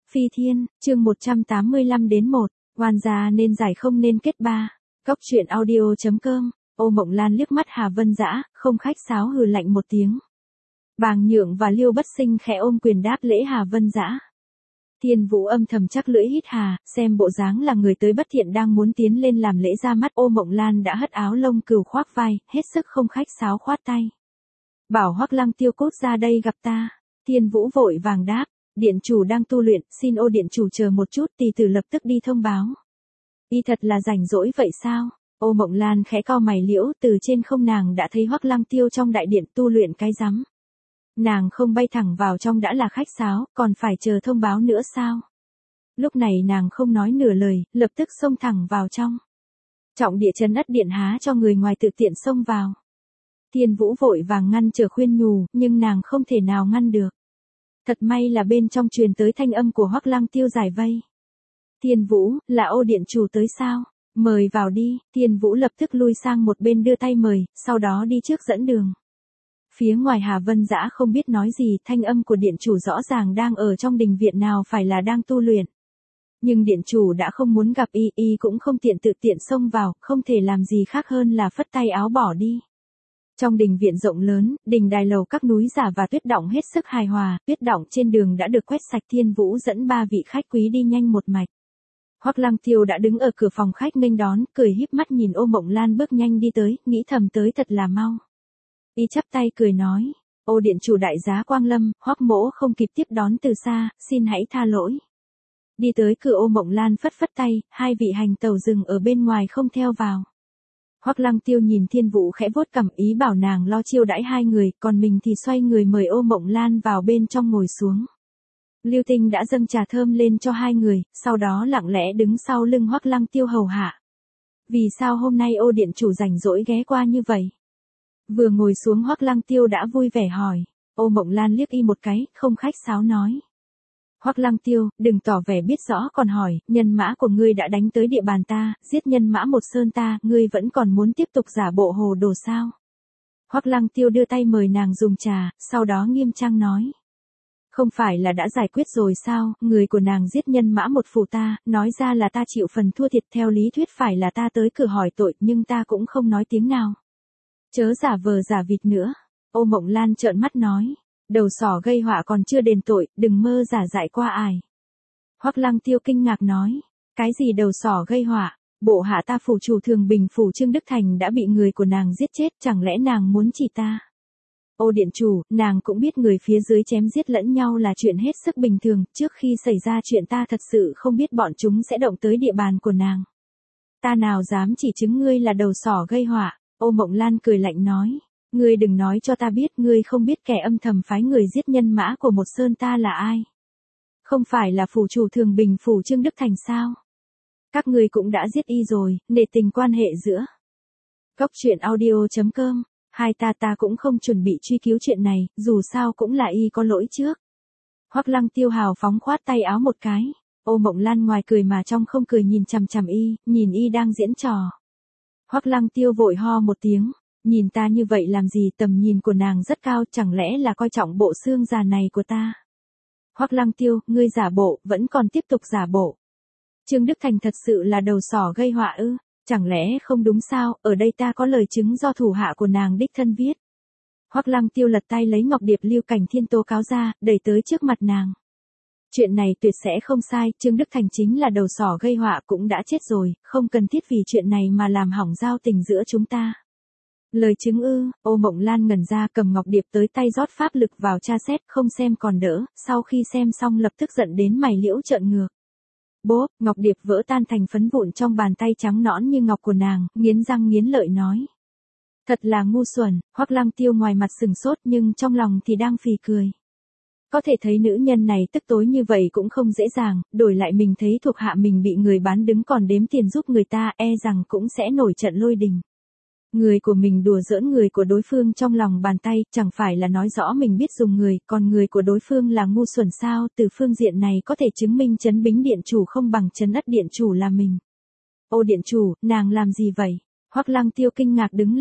Phi Thiên, chương 185 đến 1, oan gia nên giải không nên kết ba. Cốc truyện audio.com, Ô Mộng Lan liếc mắt Hà Vân Dã, không khách sáo hừ lạnh một tiếng. Bàng Nhượng và Liêu Bất Sinh khẽ ôm quyền đáp lễ Hà Vân Dã. Thiên Vũ âm thầm chắc lưỡi hít hà, xem bộ dáng là người tới bất thiện đang muốn tiến lên làm lễ ra mắt. Ô Mộng Lan đã hất áo lông cừu khoác vai, hết sức không khách sáo khoát tay. Bảo Hoắc Lăng Tiêu cốt ra đây gặp ta. Thiên Vũ vội vàng đáp. Điện chủ đang tu luyện, xin ô điện chủ chờ một chút, tỷ tử lập tức đi thông báo. Y thật là rảnh rỗi vậy sao? Ô Mộng Lan khẽ cau mày liễu, từ trên không nàng đã thấy Hoắc Lăng Tiêu trong đại điện tu luyện cái rắm. Nàng không bay thẳng vào trong đã là khách sáo, còn phải chờ thông báo nữa sao? Lúc này nàng không nói nửa lời, lập tức xông thẳng vào trong. Trọng địa chấn ất điện há cho người ngoài tự tiện xông vào. Thiên Vũ vội vàng ngăn trở khuyên nhủ, nhưng nàng không thể nào ngăn được. Thật may là bên trong truyền tới thanh âm của Hoắc Lăng Tiêu giải vây. Thiên Vũ, là ô điện chủ tới sao? Mời vào đi. Thiên Vũ lập tức lui sang một bên đưa tay mời, sau đó đi trước dẫn đường. Phía ngoài Hà Vân Dã không biết nói gì, thanh âm của điện chủ rõ ràng đang ở trong đình viện nào phải là đang tu luyện. Nhưng điện chủ đã không muốn gặp y cũng không tiện tự tiện xông vào, không thể làm gì khác hơn là phất tay áo bỏ đi. Trong đình viện rộng lớn, đình đài lầu các núi giả và tuyết đọng hết sức hài hòa, tuyết đọng trên đường đã được quét sạch. Thiên Vũ dẫn ba vị khách quý đi nhanh một mạch. Hoắc Lăng Tiêu đã đứng ở cửa phòng khách nghênh đón, cười híp mắt nhìn Ô Mộng Lan bước nhanh đi tới, nghĩ thầm tới thật là mau. Y chắp tay cười nói, ô điện chủ đại giá quang lâm, Hoắc mỗ không kịp tiếp đón từ xa, xin hãy tha lỗi. Đi tới cửa Ô Mộng Lan phất phất tay, hai vị hành tẩu dừng ở bên ngoài không theo vào. Hoắc Lăng Tiêu nhìn Thiên Vũ khẽ vuốt cằm, ý bảo nàng lo chiêu đãi hai người, còn mình thì xoay người mời Ô Mộng Lan vào bên trong ngồi xuống. Lưu Tinh đã dâng trà thơm lên cho hai người, sau đó lặng lẽ đứng sau lưng Hoắc Lăng Tiêu hầu hạ. Vì sao hôm nay ô điện chủ rảnh rỗi ghé qua như vậy? Vừa ngồi xuống Hoắc Lăng Tiêu đã vui vẻ hỏi. Ô Mộng Lan liếc y một cái, không khách sáo nói. Hoắc Lăng Tiêu, đừng tỏ vẻ biết rõ còn hỏi, nhân mã của ngươi đã đánh tới địa bàn ta, giết nhân mã một sơn ta, ngươi vẫn còn muốn tiếp tục giả bộ hồ đồ sao? Hoắc Lăng Tiêu đưa tay mời nàng dùng trà, sau đó nghiêm trang nói. Không phải là đã giải quyết rồi sao, người của nàng giết nhân mã một phủ ta, nói ra là ta chịu phần thua thiệt, theo lý thuyết phải là ta tới cửa hỏi tội, nhưng ta cũng không nói tiếng nào. Chớ giả vờ giả vịt nữa. Ô Mộng Lan trợn mắt nói. Đầu sỏ gây họa còn chưa đền tội, đừng mơ giả dại qua ải. Hoắc Lăng Tiêu kinh ngạc nói. Cái gì đầu sỏ gây họa? Bộ hạ ta phủ chủ Thường Bình phủ Trương Đức Thành đã bị người của nàng giết chết, chẳng lẽ nàng muốn chỉ ta? Ô điện chủ, nàng cũng biết người phía dưới chém giết lẫn nhau là chuyện hết sức bình thường, trước khi xảy ra chuyện ta thật sự không biết bọn chúng sẽ động tới địa bàn của nàng. Ta nào dám chỉ chứng ngươi là đầu sỏ gây họa. Ô Mộng Lan cười lạnh nói. Ngươi đừng nói cho ta biết, ngươi không biết kẻ âm thầm phái người giết nhân mã của một sơn ta là ai. Không phải là phủ chủ Thường Bình phủ Trương Đức Thành sao? Các ngươi cũng đã giết y rồi, nể tình quan hệ giữa. Cốc truyện audio.com, hai ta cũng không chuẩn bị truy cứu chuyện này, dù sao cũng là y có lỗi trước. Hoắc Lăng Tiêu hào phóng khoát tay áo một cái. Ô Mộng Lan ngoài cười mà trong không cười nhìn chằm chằm y, nhìn y đang diễn trò. Hoắc Lăng Tiêu vội ho một tiếng. Nhìn ta như vậy làm gì, tầm nhìn của nàng rất cao, chẳng lẽ là coi trọng bộ xương già này của ta? Hoắc Lăng Tiêu, ngươi giả bộ, vẫn còn tiếp tục giả bộ. Trương Đức Thành thật sự là đầu sỏ gây họa ư? Chẳng lẽ không đúng sao, ở đây ta có lời chứng do thủ hạ của nàng đích thân viết. Hoắc Lăng Tiêu lật tay lấy ngọc điệp Lưu Cảnh Thiên tố cáo ra, đẩy tới trước mặt nàng. Chuyện này tuyệt sẽ không sai, Trương Đức Thành chính là đầu sỏ gây họa cũng đã chết rồi, không cần thiết vì chuyện này mà làm hỏng giao tình giữa chúng ta. Lời chứng ư? Ô Mộng Lan ngẩn ra, cầm ngọc điệp tới tay rót pháp lực vào tra xét, không xem còn đỡ, sau khi xem xong lập tức giận đến mày liễu trợn ngược. Bốp, ngọc điệp vỡ tan thành phấn vụn trong bàn tay trắng nõn như ngọc của nàng, nghiến răng nghiến lợi nói. Thật là ngu xuẩn. Hoắc Lăng Tiêu ngoài mặt sừng sốt nhưng trong lòng thì đang phì cười. Có thể thấy nữ nhân này tức tối như vậy cũng không dễ dàng, đổi lại mình thấy thuộc hạ mình bị người bán đứng còn đếm tiền giúp người ta, e rằng cũng sẽ nổi trận lôi đình. Người của mình đùa giỡn người của đối phương trong lòng bàn tay, chẳng phải là nói rõ mình biết dùng người, còn người của đối phương là ngu xuẩn sao? Từ phương diện này có thể chứng minh Trấn Bính điện chủ không bằng Trấn Ất điện chủ là mình. Ô điện chủ, nàng làm gì vậy? Hoắc Lăng Tiêu kinh ngạc đứng lên.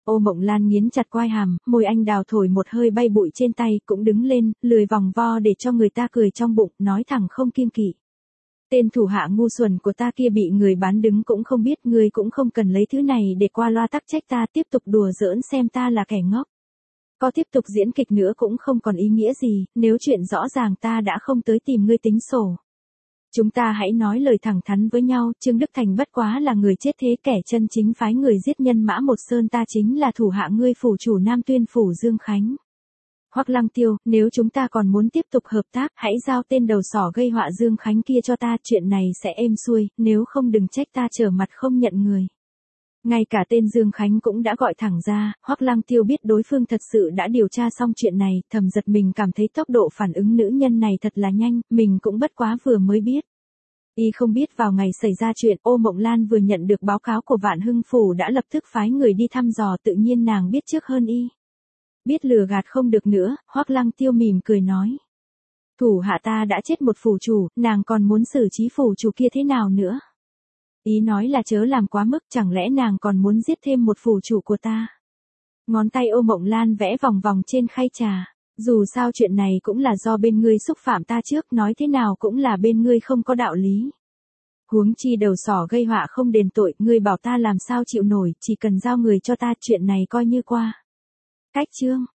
Ô Mộng Lan nghiến chặt quai hàm, môi anh đào thổi một hơi bay bụi trên tay, cũng đứng lên, lười vòng vo để cho người ta cười trong bụng, nói thẳng không kiêng kỵ. Tên thủ hạ ngu xuẩn của ta kia bị người bán đứng cũng không biết, ngươi cũng không cần lấy thứ này để qua loa tắc trách ta, tiếp tục đùa giỡn xem ta là kẻ ngốc. Có tiếp tục diễn kịch nữa cũng không còn ý nghĩa gì, nếu chuyện rõ ràng ta đã không tới tìm ngươi tính sổ. Chúng ta hãy nói lời thẳng thắn với nhau, Trương Đức Thành bất quá là người chết thế, kẻ chân chính phái người giết nhân Mã Một Sơn ta chính là thủ hạ ngươi phủ chủ Nam Tuyên phủ Dương Khánh. Hoắc Lăng Tiêu, nếu chúng ta còn muốn tiếp tục hợp tác, hãy giao tên đầu sỏ gây họa Dương Khánh kia cho ta, chuyện này sẽ êm xuôi, nếu không đừng trách ta trở mặt không nhận người. Ngay cả tên Dương Khánh cũng đã gọi thẳng ra, Hoắc Lăng Tiêu biết đối phương thật sự đã điều tra xong chuyện này, thầm giật mình cảm thấy tốc độ phản ứng nữ nhân này thật là nhanh, mình cũng bất quá vừa mới biết. Y không biết vào ngày xảy ra chuyện, Ô Mộng Lan vừa nhận được báo cáo của Vạn Hưng Phủ đã lập tức phái người đi thăm dò, tự nhiên nàng biết trước hơn Y. Biết lừa gạt không được nữa, Hoắc Lăng Tiêu mỉm cười nói. Thủ hạ ta đã chết một phủ chủ, nàng còn muốn xử trí phủ chủ kia thế nào nữa? Ý nói là chớ làm quá mức, chẳng lẽ nàng còn muốn giết thêm một phủ chủ của ta? Ngón tay Ô Mộng Lan vẽ vòng vòng trên khay trà. Dù sao chuyện này cũng là do bên ngươi xúc phạm ta trước, nói thế nào cũng là bên ngươi không có đạo lý. Huống chi đầu sỏ gây họa không đền tội, ngươi bảo ta làm sao chịu nổi, chỉ cần giao người cho ta, chuyện này coi như qua. Cách chương.